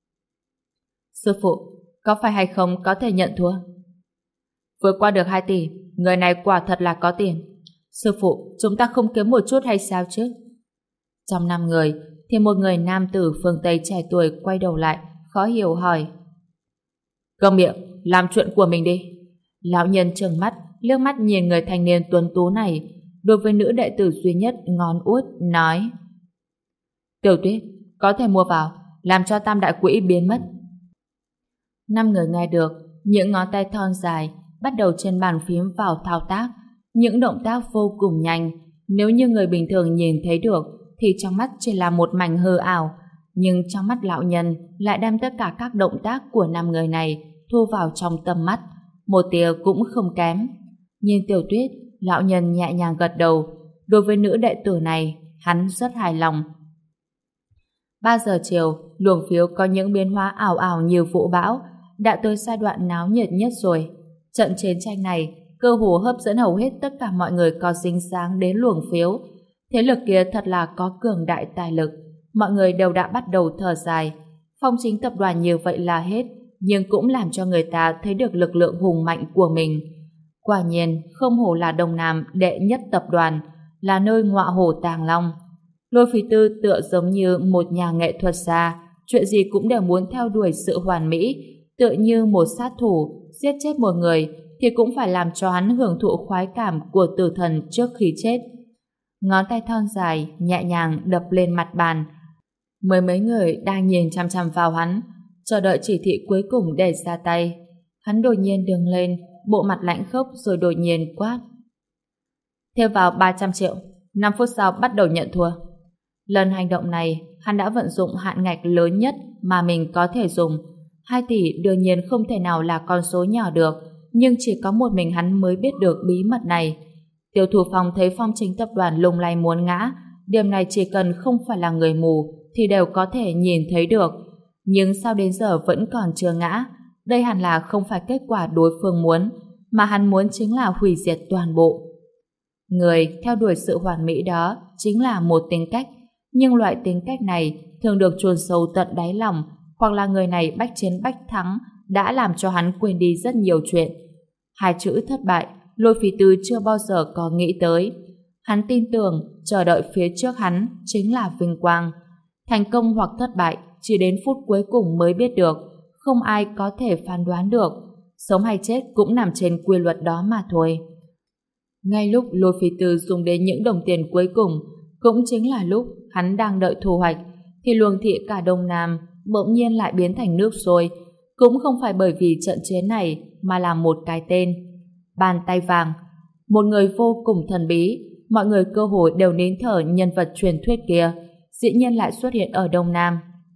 Speaker 1: Sư phụ, có phải hay không có thể nhận thua? Vượt qua được 2 tỷ, người này quả thật là có tiền. Sư phụ, chúng ta không kiếm một chút hay sao chứ? Trong 5 người thì một người nam tử phương Tây trẻ tuổi quay đầu lại, khó hiểu hỏi: Câm miệng, làm chuyện của mình đi. Lão nhân trừng mắt, liếc mắt nhìn người thanh niên tuấn tú này, đối với nữ đệ tử duy nhất ngón út nói: Tiểu Tuyết, có thể mua vào, làm cho tam đại quỹ biến mất. 5 người nghe được, những ngón tay thon dài bắt đầu trên bàn phím vào thao tác, những động tác vô cùng nhanh. Nếu như người bình thường nhìn thấy được thì trong mắt chỉ là một mảnh hư ảo, nhưng trong mắt lão nhân lại đem tất cả các động tác của 5 người này thu vào trong tầm mắt, một tia cũng không kém. Nhìn Tiểu Tuyết, lão nhân nhẹ nhàng gật đầu. Đối với nữ đệ tử này, hắn rất hài lòng. 3 giờ chiều, luồng phiếu có những biến hóa ảo ảo như vũ bão, đã tới giai đoạn náo nhiệt nhất rồi. Trận chiến tranh này cơ hồ hấp dẫn hầu hết tất cả mọi người có dính dáng đến luồng phiếu. Thế lực kia thật là có cường đại tài lực. Mọi người đều đã bắt đầu thở dài. Phong chính tập đoàn như vậy là hết, nhưng cũng làm cho người ta thấy được lực lượng hùng mạnh của mình. Quả nhiên, không hổ là Đông Nam đệ nhất tập đoàn, là nơi ngọa hổ tàng long. Lôi Phí Tư tựa giống như một nhà nghệ thuật gia, chuyện gì cũng đều muốn theo đuổi sự hoàn mỹ, tựa như một sát thủ, giết chết một người thì cũng phải làm cho hắn hưởng thụ khoái cảm của tử thần trước khi chết. Ngón tay thon dài, nhẹ nhàng đập lên mặt bàn. Mười mấy người đang nhìn chăm chăm vào hắn, chờ đợi chỉ thị cuối cùng để ra tay. Hắn đột nhiên đứng lên, bộ mặt lạnh khốc rồi đột nhiên quát: Thêm vào 300 triệu, 5 phút sau bắt đầu nhận thua. Lần hành động này, hắn đã vận dụng hạn ngạch lớn nhất mà mình có thể dùng. 2 tỷ đương nhiên không thể nào là con số nhỏ được, nhưng chỉ có một mình hắn mới biết được bí mật này. Tiêu Thủ Phong thấy Phong chính tập đoàn lung lay muốn ngã, điểm này chỉ cần không phải là người mù thì đều có thể nhìn thấy được. Nhưng sao đến giờ vẫn còn chưa ngã? Đây hẳn là không phải kết quả đối phương muốn, mà hắn muốn chính là hủy diệt toàn bộ. Người theo đuổi sự hoàn mỹ đó chính là một tính cách, nhưng loại tính cách này thường được chôn sâu tận đáy lòng, hoặc là người này bách chiến bách thắng đã làm cho hắn quên đi rất nhiều chuyện. 2 chữ thất bại, Lôi Phí Tư chưa bao giờ có nghĩ tới. Hắn tin tưởng chờ đợi phía trước hắn chính là vinh quang. Thành công hoặc thất bại chỉ đến phút cuối cùng mới biết được, không ai có thể phán đoán được. Sống hay chết cũng nằm trên quy luật đó mà thôi. Ngay lúc Lôi Phí Tư dùng đến những đồng tiền cuối cùng, cũng chính là lúc hắn đang đợi thu hoạch, thì luồng thị cả Đông Nam bỗng nhiên lại biến thành nước sôi. Cũng không phải bởi vì trận chiến này, mà là một cái tên: Bàn tay vàng. Một người vô cùng thần bí, mọi người cơ hội đều nín thở nhân vật truyền thuyết kia, dĩ nhiên lại xuất hiện ở Đông Nam.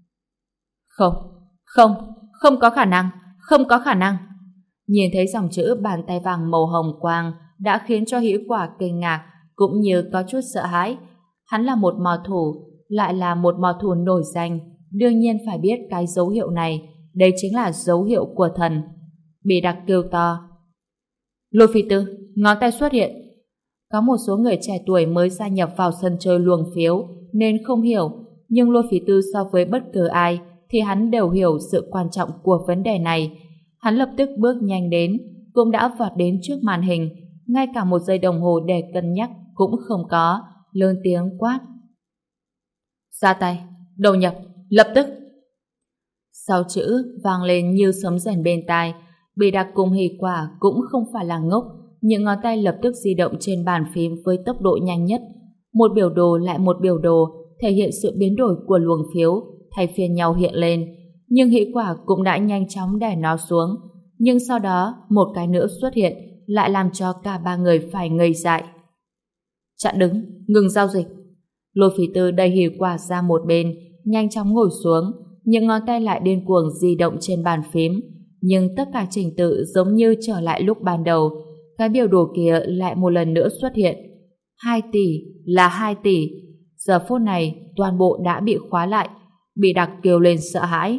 Speaker 1: Không có khả năng, không có khả năng. Nhìn thấy dòng chữ bàn tay vàng màu hồng quang đã khiến cho Hữu Quả kinh ngạc, cũng như có chút sợ hãi. Hắn là một mò thủ, lại là một mò thủ nổi danh, đương nhiên phải biết cái dấu hiệu này. Đây chính là dấu hiệu của thần. Bì Đặc kêu to: Lôi Phí Tư, ngón tay xuất hiện. Có một số người trẻ tuổi mới gia nhập vào sân chơi luồng phiếu nên không hiểu, nhưng Lôi Phí Tư so với bất cứ ai thì hắn đều hiểu sự quan trọng của vấn đề này. Hắn lập tức bước nhanh đến, cũng đã vọt đến trước màn hình, ngay cả một giây đồng hồ để cân nhắc cũng không có, lớn tiếng quát: Ra tay, đầu nhập, lập tức. 6 chữ vang lên như sấm rền bên tai. Bì Đặc cùng Hỷ Quả cũng không phải là ngốc, những ngón tay lập tức di động trên bàn phím với tốc độ nhanh nhất. Một biểu đồ lại một biểu đồ thể hiện sự biến đổi của luồng phiếu, thay phiên nhau hiện lên. nhưng hỷ quả cũng đã nhanh chóng đè nó xuống. Nhưng sau đó, một cái nữa xuất hiện, lại làm cho cả ba người phải ngây dại. Chặn đứng, ngừng giao dịch. Lôi Phỉ Tư đẩy hỷ quả ra một bên, nhanh chóng ngồi xuống, những ngón tay lại điên cuồng di động trên bàn phím. Nhưng tất cả trình tự giống như trở lại lúc ban đầu. Cái biểu đồ kia lại một lần nữa xuất hiện. 2 tỷ là 2 tỷ. Giờ phút này toàn bộ đã bị khóa lại. Bị Đặc kêu lên sợ hãi.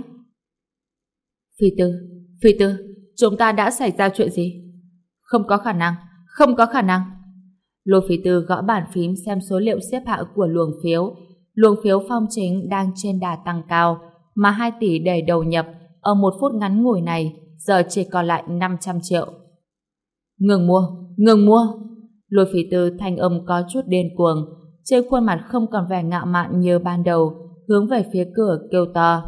Speaker 1: Phi Tư, chúng ta đã xảy ra chuyện gì? Không có khả năng. Lôi Phi Tư gõ bàn phím xem số liệu xếp hạng của luồng phiếu. Luồng phiếu Phong Chính đang trên đà tăng cao, mà 2 tỷ để đầu nhập ở 1 phút ngắn ngủi này giờ chỉ còn lại 500 triệu. Ngừng mua. Lôi Phi Tư thanh âm có chút điên cuồng, trên khuôn mặt không còn vẻ ngạo mạn như ban đầu, hướng về phía cửa kêu to.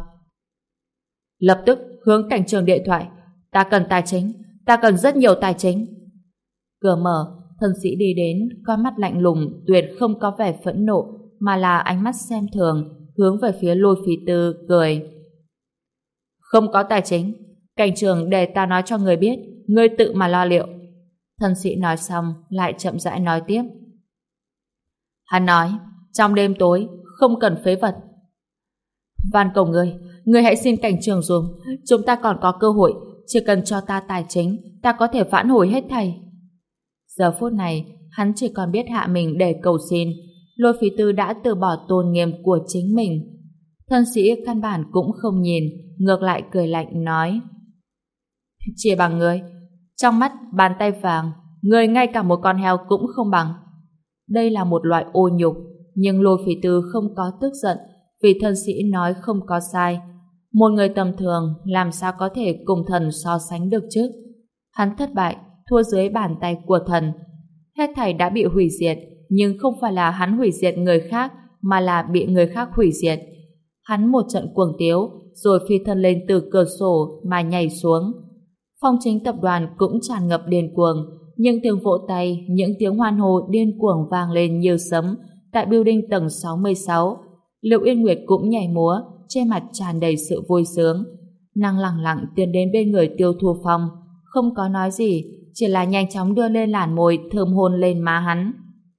Speaker 1: Lập tức hướng cảnh trường điện thoại. Ta cần tài chính, ta cần rất nhiều tài chính. Cửa mở, thân sĩ đi đến, con mắt lạnh lùng, tuyệt không có vẻ phẫn nộ, mà là ánh mắt xem thường, hướng về phía Lôi Phi Tư, cười. Không có tài chính, cảnh trường để ta nói cho người biết, ngươi tự mà lo liệu. Thân sĩ nói xong, lại chậm rãi nói tiếp. Hắn nói, trong đêm tối, không cần phế vật. Van cầu ngươi hãy xin cảnh trường dùm, chúng ta còn có cơ hội, chỉ cần cho ta tài chính, ta có thể vãn hồi hết thảy. Giờ phút này, hắn chỉ còn biết hạ mình để cầu xin. Lôi Phi Tư đã từ bỏ tôn nghiêm của chính mình. Thân sĩ căn bản cũng không nhìn, ngược lại cười lạnh nói. Chỉ bằng ngươi, trong mắt bàn tay vàng, ngươi ngay cả một con heo cũng không bằng. Đây là một loại ô nhục, nhưng Lôi Phi Tư không có tức giận, vì thân sĩ nói không có sai. Một người tầm thường làm sao có thể cùng thần so sánh được chứ? Hắn thất bại, thua dưới bàn tay của thần. Hết thảy đã bị hủy diệt, nhưng không phải là hắn hủy diệt người khác, mà là bị người khác hủy diệt. Hắn một trận cuồng tiếu, rồi phi thân lên từ cửa sổ mà nhảy xuống. Phong Chính tập đoàn cũng tràn ngập điên cuồng, nhưng tiếng vỗ tay, những tiếng hoan hô điên cuồng vang lên như sấm tại building tầng 66. Liệu Yên Nguyệt cũng nhảy múa, trên mặt tràn đầy sự vui sướng. Nàng lẳng lặng tiến đến bên người Tiêu Thu Phong, không có nói gì, chỉ là nhanh chóng đưa lên làn môi thơm hôn lên má hắn.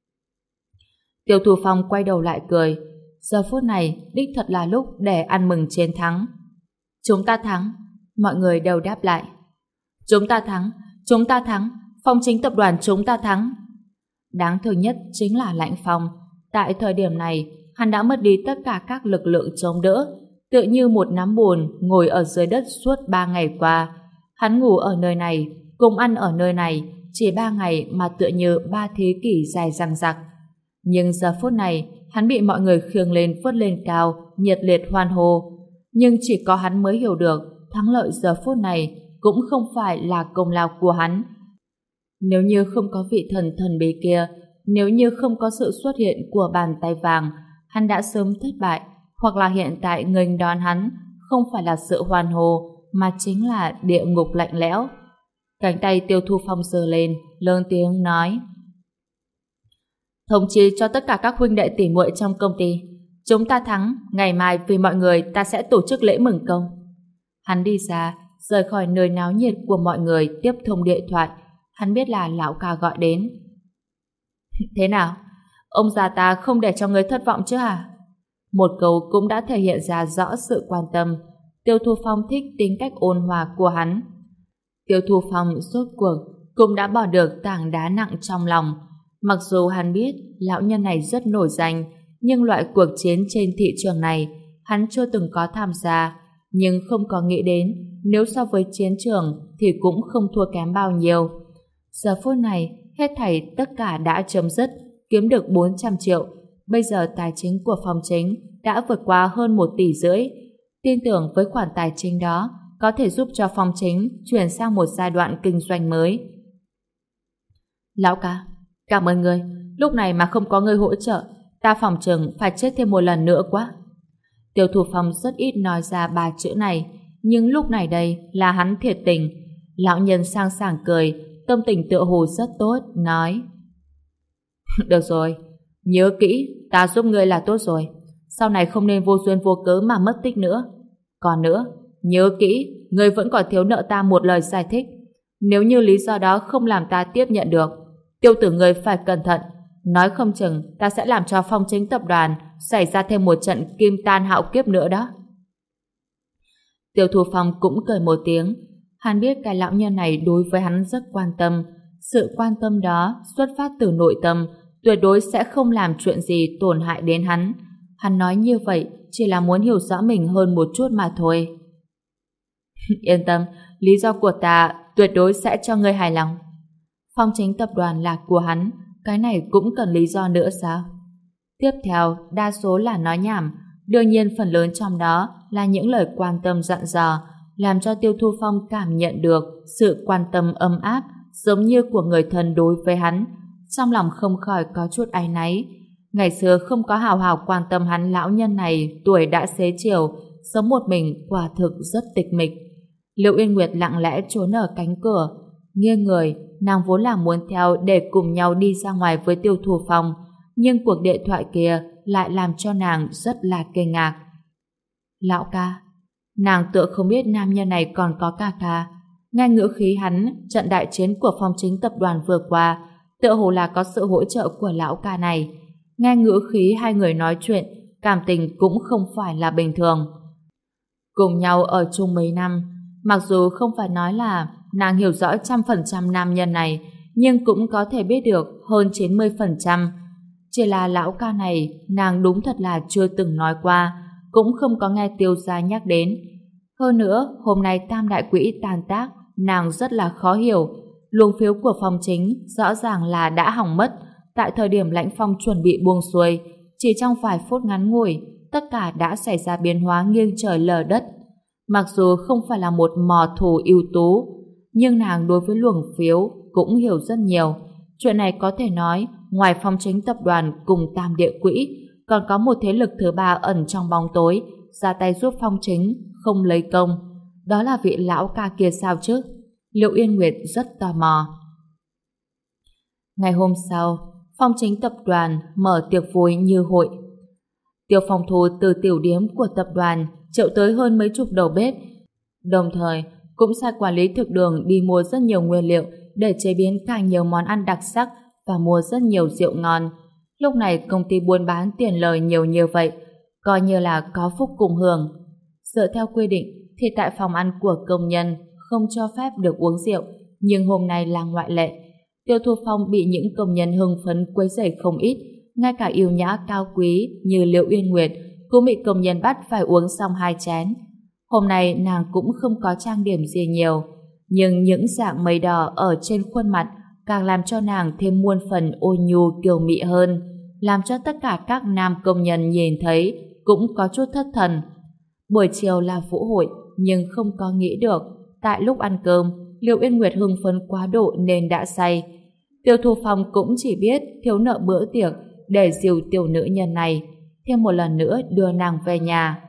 Speaker 1: Tiêu Thu Phong quay đầu lại cười. Giờ phút này đích thật là lúc để ăn mừng chiến thắng. Chúng ta thắng. Mọi người đều đáp lại. Chúng ta thắng, Phong Chính tập đoàn chúng ta thắng. Đáng thương nhất chính là Lãnh Phong. Tại thời điểm này, hắn đã mất đi tất cả các lực lượng chống đỡ, tựa như một nắm bùn ngồi ở dưới đất suốt 3 ngày qua. Hắn ngủ ở nơi này, cùng ăn ở nơi này, chỉ 3 ngày mà tựa như 3 thế kỷ dài dằng dặc. Nhưng giờ phút này, hắn bị mọi người khiêng lên vớt lên cao, nhiệt liệt hoan hô. Nhưng chỉ có hắn mới hiểu được, thắng lợi giờ phút này cũng không phải là công lao của hắn. Nếu như không có vị thần thần bí kia, nếu như không có sự xuất hiện của bàn tay vàng, hắn đã sớm thất bại, hoặc là hiện tại nghênh đón hắn không phải là sự hoan hô, mà chính là địa ngục lạnh lẽo. Cánh tay Tiêu Thu Phong giơ lên, lớn tiếng nói: Thông chi cho tất cả các huynh đệ tỷ muội trong công ty, chúng ta thắng, ngày mai vì mọi người ta sẽ tổ chức lễ mừng công. Hắn đi ra, rời khỏi nơi náo nhiệt của mọi người, tiếp thông điện thoại. Hắn biết là lão ca gọi đến. Thế nào? Ông già ta không để cho người thất vọng chứ hả? Một câu cũng đã thể hiện ra rõ sự quan tâm. Tiêu Thu Phong thích tính cách ôn hòa của hắn. Tiêu Thu Phong rốt cuộc cũng đã bỏ được tảng đá nặng trong lòng. Mặc dù hắn biết lão nhân này rất nổi danh, nhưng loại cuộc chiến trên thị trường này hắn chưa từng có tham gia, nhưng không có nghĩ đến nếu so với chiến trường thì cũng không thua kém bao nhiêu. Giờ phút này, hết thảy tất cả đã chấm dứt, kiếm được 400 triệu. Bây giờ tài chính của Phong Chính đã vượt qua hơn 1,5 tỷ. Tin tưởng với khoản tài chính đó có thể giúp cho Phong Chính chuyển sang một giai đoạn kinh doanh mới. Lão ca, cảm ơn ngươi. Lúc này mà không có ngươi hỗ trợ, ta phòng chừng phải chết thêm một lần nữa quá. Tiêu Thu Phong rất ít nói ra 3 chữ này, nhưng lúc này đây là hắn thiệt tình. Lão nhân sang sảng cười, tâm tình tựa hồ rất tốt, nói: Được rồi, nhớ kỹ, ta giúp ngươi là tốt rồi. Sau này không nên vô duyên vô cớ mà mất tích nữa. Còn nữa, nhớ kỹ, ngươi vẫn còn thiếu nợ ta một lời giải thích. Nếu như lý do đó không làm ta tiếp nhận được, Tiêu tử ngươi phải cẩn thận, nói không chừng ta sẽ làm cho Phong Chính tập đoàn xảy ra thêm một trận kim tan hạo kiếp nữa đó. Tiêu Thu Phong cũng cười một tiếng. Hắn biết cái lão nhân này đối với hắn rất quan tâm. Sự quan tâm đó xuất phát từ nội tâm, tuyệt đối sẽ không làm chuyện gì tổn hại đến hắn. Hắn nói như vậy chỉ là muốn hiểu rõ mình hơn một chút mà thôi. Yên tâm, lý do của ta tuyệt đối sẽ cho ngươi hài lòng. Phong Chính tập đoàn là của hắn, cái này cũng cần lý do nữa sao? Tiếp theo, đa số là nói nhảm, đương nhiên phần lớn trong đó là những lời quan tâm dặn dò, làm cho Tiêu Thu Phong cảm nhận được sự quan tâm ấm áp, giống như của người thân đối với hắn. Trong lòng không khỏi có chút áy náy. Ngày xưa không có hào hào quan tâm hắn, lão nhân này tuổi đã xế chiều, sống một mình quả thực rất tịch mịch. Liễu Uyên Nguyệt lặng lẽ trốn ở cánh cửa, nghiêng người, nàng vốn là muốn theo để cùng nhau đi ra ngoài với Tiêu Thu Phong, nhưng cuộc điện thoại kia lại làm cho nàng rất là kinh ngạc. Lão ca. Nàng tựa không biết nam nhân này còn có ca ca. Nghe ngữ khí hắn, trận đại chiến của Phong Chính tập đoàn vừa qua, tựa hồ là có sự hỗ trợ của lão ca này. Nghe ngữ khí hai người nói chuyện, cảm tình cũng không phải là bình thường. Cùng nhau ở chung mấy năm, mặc dù không phải nói là nàng hiểu rõ 100% nam nhân này, nhưng cũng có thể biết được hơn 90%. Chỉ là lão ca này, nàng đúng thật là chưa từng nói qua, cũng không có nghe Tiêu gia nhắc đến. Hơn nữa, hôm nay Tam Đại Quỹ tan tác, nàng rất là khó hiểu. Luồng phiếu của Phong Chính rõ ràng là đã hỏng mất. Tại thời điểm Lãnh Phong chuẩn bị buông xuôi, chỉ trong vài phút ngắn ngủi, tất cả đã xảy ra biến hóa nghiêng trời lở đất. Mặc dù không phải là một mò thủ ưu tú, nhưng nàng đối với luồng phiếu cũng hiểu rất nhiều. Chuyện này có thể nói, ngoài Phong Chính tập đoàn cùng Tam Địa Quỹ, còn có một thế lực thứ ba ẩn trong bóng tối, ra tay giúp Phong Chính không lấy công. Đó là vị lão ca kia sao chứ? Liễu Uyên Nguyệt rất tò mò. Ngày hôm sau, Phong Chính tập đoàn mở tiệc vui như hội. Tiêu Phong Thu từ tiểu điếm của tập đoàn triệu tới hơn mấy chục đầu bếp, đồng thời cũng sai quản lý thực đường đi mua rất nhiều nguyên liệu để chế biến càng nhiều món ăn đặc sắc và mua rất nhiều rượu ngon. Lúc này công ty buôn bán tiền lời nhiều như vậy, coi như là có phúc cùng hưởng. Dựa theo quy định thì tại phòng ăn của công nhân không cho phép được uống rượu, nhưng hôm nay là ngoại lệ. Tiêu Thu Phong bị những công nhân hưng phấn quấy rầy không ít, ngay cả yêu nhã cao quý như Liễu Uyên Nguyệt cũng bị công nhân bắt phải uống xong 2 chén. Hôm nay nàng cũng không có trang điểm gì nhiều, nhưng những dạng mây đỏ ở trên khuôn mặt càng làm cho nàng thêm muôn phần ôn nhu kiều mị hơn, làm cho tất cả các nam công nhân nhìn thấy cũng có chút thất thần. Buổi chiều là vũ hội, nhưng không có nghĩ được, tại lúc ăn cơm, Liễu Uyên Nguyệt hưng phấn quá độ nên đã say. Tiêu Thu Phong cũng chỉ biết thiếu nợ bữa tiệc để dìu tiểu nữ nhân này, thêm một lần nữa đưa nàng về nhà.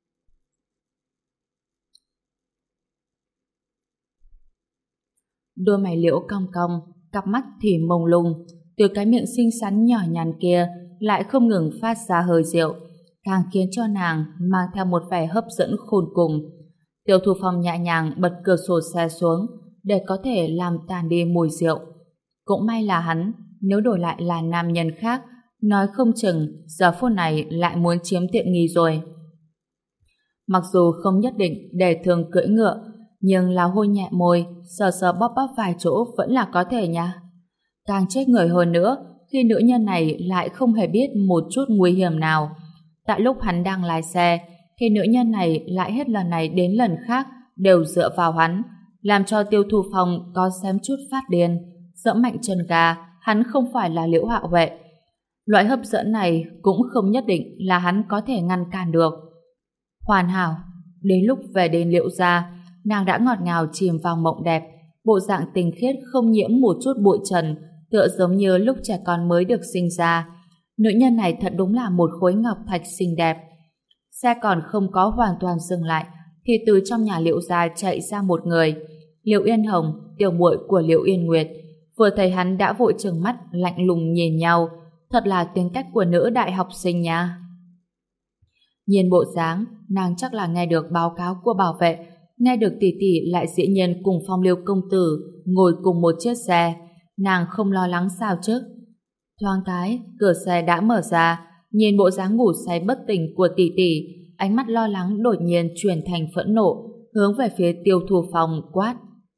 Speaker 1: Đôi mày Liễu cong cong, cặp mắt thì mông lung, từ cái miệng xinh xắn nhỏ nhắn kia lại không ngừng phát ra hơi rượu, càng khiến cho nàng mang theo một vẻ hấp dẫn khôn cùng. Tiêu Thu Phong nhẹ nhàng bật cửa sổ xe xuống để có thể làm tàn đi mùi rượu. Cũng may là hắn, nếu đổi lại là nam nhân khác, nói không chừng giờ phút này lại muốn chiếm tiện nghi rồi. Mặc dù không nhất định để thường cưỡi ngựa, nhưng là hôn nhẹ môi, sờ sờ bóp bóp vài chỗ vẫn là có thể nha. Càng chết người hơn nữa khi nữ nhân này lại không hề biết một chút nguy hiểm nào. Tại lúc hắn đang lái xe thì nữ nhân này lại hết lần này đến lần khác đều dựa vào hắn, làm cho Tiêu Thu Phong có xém chút phát điên. Dẫm mạnh chân ga, hắn không phải là Liễu Hạo Huệ. Loại hấp dẫn này cũng không nhất định là hắn có thể ngăn cản được. Hoàn hảo, đến lúc về đến Liễu gia, nàng đã ngọt ngào chìm vào mộng đẹp, bộ dạng tinh khiết không nhiễm một chút bụi trần, tựa giống như lúc trẻ con mới được sinh ra. Nữ nhân này thật đúng là một khối ngọc thạch xinh đẹp. Xe còn không có hoàn toàn dừng lại, thì từ trong nhà Liễu gia chạy ra một người, Liễu Yên Hồng, tiểu muội của Liễu Yên Nguyệt. Vừa thấy hắn đã vội trừng mắt lạnh lùng nhìn nhau, thật là tính cách của nữ đại học sinh nha. Nhìn bộ dáng, nàng chắc là nghe được báo cáo của bảo vệ, nghe được tỷ tỷ lại dĩ nhiên cùng Phong Lưu công tử ngồi cùng một chiếc xe. Nàng không lo lắng sao chứ? Thoáng cái, cửa xe đã mở ra, nhìn bộ dáng ngủ say bất tỉnh của tỷ tỷ, ánh mắt lo lắng đột nhiên chuyển thành phẫn nộ, hướng về phía Tiêu Thu Phong quát.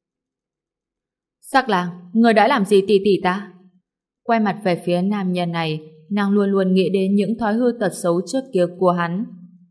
Speaker 1: Sắc lang, người đã làm gì tỷ tỷ ta? Quay mặt về phía nam nhân này, nàng luôn luôn nghĩ đến những thói hư tật xấu trước kia của hắn.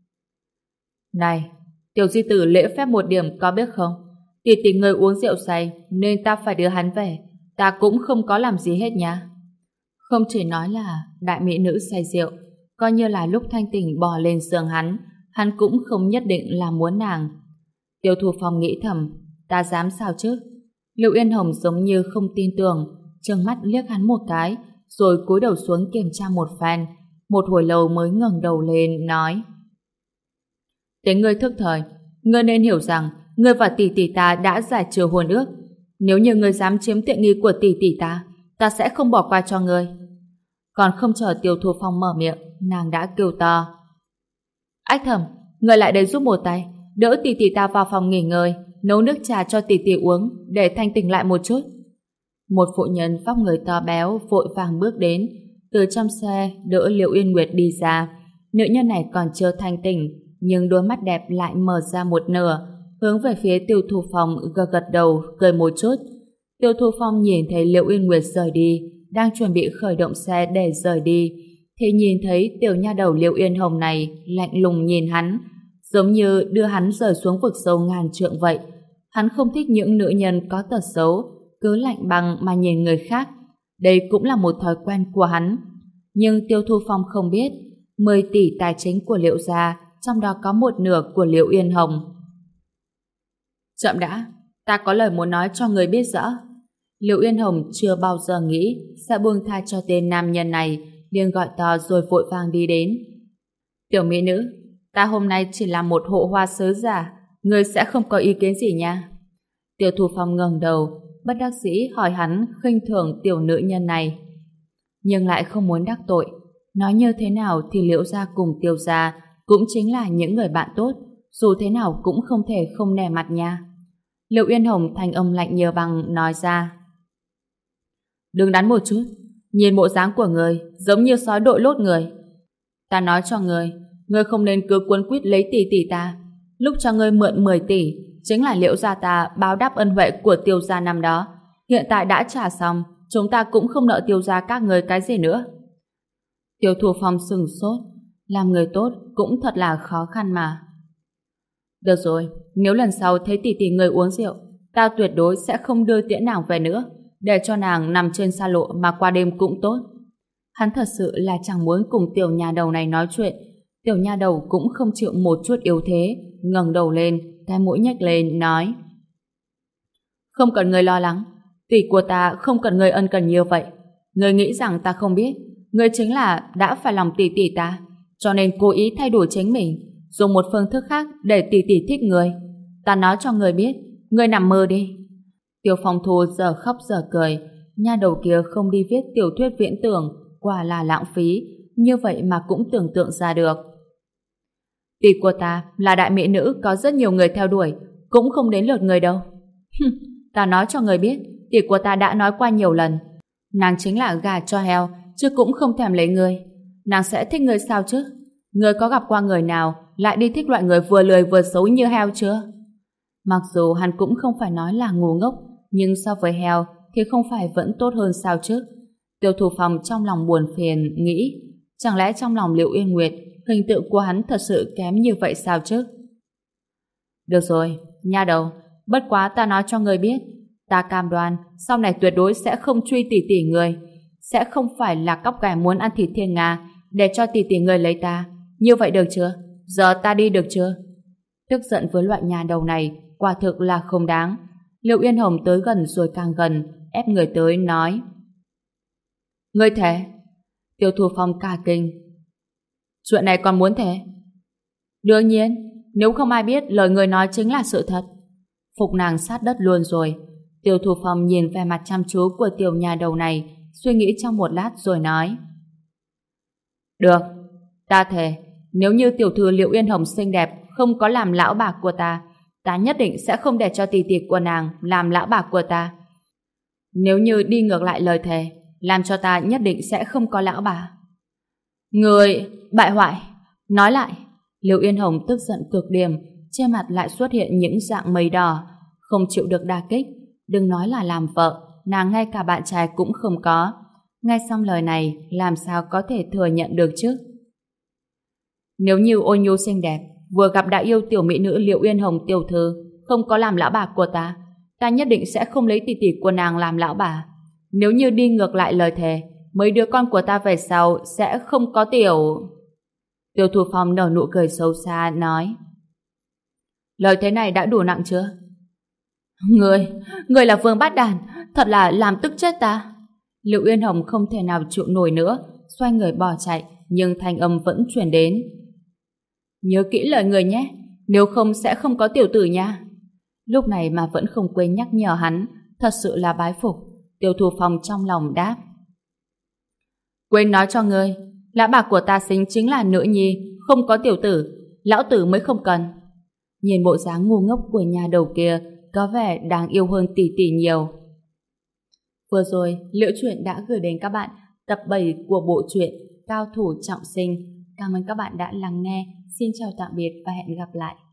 Speaker 1: Này, tiểu di tử lễ phép một điểm có biết không? Tỷ tỷ người uống rượu say nên ta phải đưa hắn về, ta cũng không có làm gì hết nha. Không chỉ nói là đại mỹ nữ say rượu, coi như là lúc thanh tỉnh bò lên giường hắn cũng không nhất định là muốn nàng. Tiêu Thu Phong nghĩ thầm, ta dám sao chứ? Liệu Yên Hồng giống như không tin tưởng, trừng mắt liếc hắn một cái, rồi cúi đầu xuống kiểm tra một phen, một hồi lâu mới ngẩng đầu lên nói: Tính ngươi thức thời, ngươi nên hiểu rằng ngươi và tỷ tỷ ta đã giải trừ hôn ước. Nếu như ngươi dám chiếm tiện nghi của tỷ tỷ ta sẽ không bỏ qua cho ngươi. Còn không chờ Tiêu Thu Phong mở miệng, nàng đã kêu to: Ách Thẩm, ngươi lại đây giúp một tay, đỡ tỷ tỷ ta vào phòng nghỉ ngơi, nấu nước trà cho tỷ tỷ uống để thanh tỉnh lại một chút. Một phụ nhân vóc người to béo vội vàng bước đến, từ trong xe đỡ Liễu Yên Nguyệt đi ra. Nữ nhân này còn chưa thanh tỉnh, nhưng đôi mắt đẹp lại mở ra một nửa, hướng về phía Tiêu Thu Phong gật đầu cười một chút. Tiêu Thu Phong nhìn thấy Liễu Yên Nguyệt rời đi, đang chuẩn bị khởi động xe để rời đi, thì nhìn thấy tiểu nha đầu Liễu Yên Hồng này lạnh lùng nhìn hắn, giống như đưa hắn rời xuống vực sâu ngàn trượng vậy. Hắn không thích những nữ nhân có tật xấu, cứ lạnh băng mà nhìn người khác. Đây cũng là một thói quen của hắn. Nhưng Tiêu Thu Phong không biết, 10 tỷ tài chính của Liễu gia, trong đó có một nửa của Liễu Yên Hồng. Chậm đã, ta có lời muốn nói cho người biết rõ. Liễu Yên Hồng chưa bao giờ nghĩ sẽ buông tha cho tên nam nhân này, liền gọi to rồi vội vàng đi đến. Tiểu mỹ nữ, ta hôm nay chỉ là một hộ hoa sứ giả, người sẽ không có ý kiến gì nha. Tiêu Thu Phong ngẩng đầu, bất đắc dĩ hỏi hắn khinh thường tiểu nữ nhân này, nhưng lại không muốn đắc tội. Nói như thế nào thì Liễu gia cùng Tiêu gia cũng chính là những người bạn tốt, dù thế nào cũng không thể không nể mặt nha. Liễu Yên Hồng thanh âm lạnh như băng nói ra: Đừng đắn một chút, nhìn bộ dáng của người giống như sói đội lốt người. Ta nói cho người không nên cứ cuốn quýt lấy tỷ tỷ ta. Lúc cho ngươi mượn 10 tỷ chính là Liễu gia ta báo đáp ân huệ của Tiêu gia năm đó. Hiện tại đã trả xong, chúng ta cũng không nợ Tiêu gia các người cái gì nữa. Tiêu Thu Phong sừng sốt, làm người tốt cũng thật là khó khăn mà. Được rồi, nếu lần sau thấy tỷ tỷ người uống rượu, ta tuyệt đối sẽ không đưa tiễn nàng về nữa, để cho nàng nằm trên xa lộ mà qua đêm cũng tốt. Hắn thật sự là chẳng muốn cùng tiểu nha đầu này nói chuyện. Tiểu nha đầu cũng không chịu một chút yếu thế, ngẩng đầu lên, cái mũi nhếch lên, nói: Không cần người lo lắng, tỷ của ta không cần người ân cần như vậy. Người nghĩ rằng ta không biết, người chính là đã phải lòng tỷ tỷ ta, cho nên cố ý thay đổi chính mình, dùng một phương thức khác để tỷ tỷ thích người. Ta nói cho người biết, người nằm mơ đi. Tiêu Phong Thu giờ khóc giờ cười, nha đầu kia không đi viết tiểu thuyết viễn tưởng, quả là lãng phí, như vậy mà cũng tưởng tượng ra được. Tỷ của ta là đại mỹ nữ có rất nhiều người theo đuổi, cũng không đến lượt người đâu. Ta nói cho người biết, tỷ của ta đã nói qua nhiều lần, nàng chính là gà cho heo, chứ cũng không thèm lấy người. Nàng sẽ thích người sao chứ? Người có gặp qua người nào lại đi thích loại người vừa lười vừa xấu như heo chưa? Mặc dù hắn cũng không phải nói là ngu ngốc, nhưng so với heo thì không phải vẫn tốt hơn sao chứ? Tiêu Thu Phong trong lòng buồn phiền, nghĩ chẳng lẽ trong lòng Liễu Yên Nguyệt hình tượng của hắn thật sự kém như vậy sao chứ? Được rồi, nha đầu, bất quá ta nói cho người biết, ta cam đoan sau này tuyệt đối sẽ không truy tỷ tỷ người, sẽ không phải là cóc ghẻ muốn ăn thịt thiên nga để cho tỷ tỷ người lấy ta. Như vậy được chưa? Giờ ta đi được chưa? Tức giận với loại nhà đầu này quả thực là không đáng. Liễu Yên Hồng tới gần rồi càng gần, ép người tới nói: Ngươi thề? Tiêu Thu Phong cả kinh. Chuyện này còn muốn thề? Đương nhiên, nếu không ai biết lời người nói chính là sự thật. Phục nàng sát đất luôn rồi. Tiêu Thu Phong nhìn vẻ mặt chăm chú của tiểu nhà đầu này, suy nghĩ trong một lát rồi nói: Được, ta thề, Nếu như tiểu thư Liệu Yên Hồng xinh đẹp không có làm lão bà của ta, ta nhất định sẽ không để cho tỷ tỷ của nàng làm lão bà của ta. Nếu như đi ngược lại lời thề, làm cho ta nhất định sẽ không có lão bà. Người bại hoại. Nói lại. Liệu Yên Hồng tức giận cực điểm, trên mặt lại xuất hiện những dạng mây đỏ, không chịu được đả kích. Đừng nói là làm vợ, nàng ngay cả bạn trai cũng không có. Nghe xong lời này, làm sao có thể thừa nhận được chứ? Nếu như Ôn Nhu xinh đẹp, vừa gặp đã yêu tiểu mỹ nữ Liệu Yên Hồng tiểu thư, không có làm lão bà của ta, ta nhất định sẽ không lấy tỷ tỷ của nàng làm lão bà. Nếu như đi ngược lại lời thề, mấy đứa con của ta về sau sẽ không có tiểu... Tiêu Thu Phong nở nụ cười xấu xa, nói: lời thế này đã đủ nặng chưa? Người là vương bát đàn, thật là làm tức chết ta. Liệu Yên Hồng không thể nào chịu nổi nữa, xoay người bỏ chạy, nhưng thanh âm vẫn truyền đến: nhớ kỹ lời người nhé, nếu không sẽ không có tiểu tử nha. Lúc này mà vẫn không quên nhắc nhở hắn, thật sự là bái phục. Tiêu Thu Phong trong lòng đáp: quên nói cho ngươi, lão bà của ta sinh chính là nữ nhi, không có tiểu tử, lão tử mới không cần. Nhìn bộ dáng ngu ngốc của nhà đầu kia, có vẻ đáng yêu hơn tỷ tỷ nhiều. Vừa rồi, Liễu Chuyện đã gửi đến các bạn tập 7 của bộ truyện Cao thủ trọng sinh. Cảm ơn các bạn đã lắng nghe. Xin chào tạm biệt và hẹn gặp lại.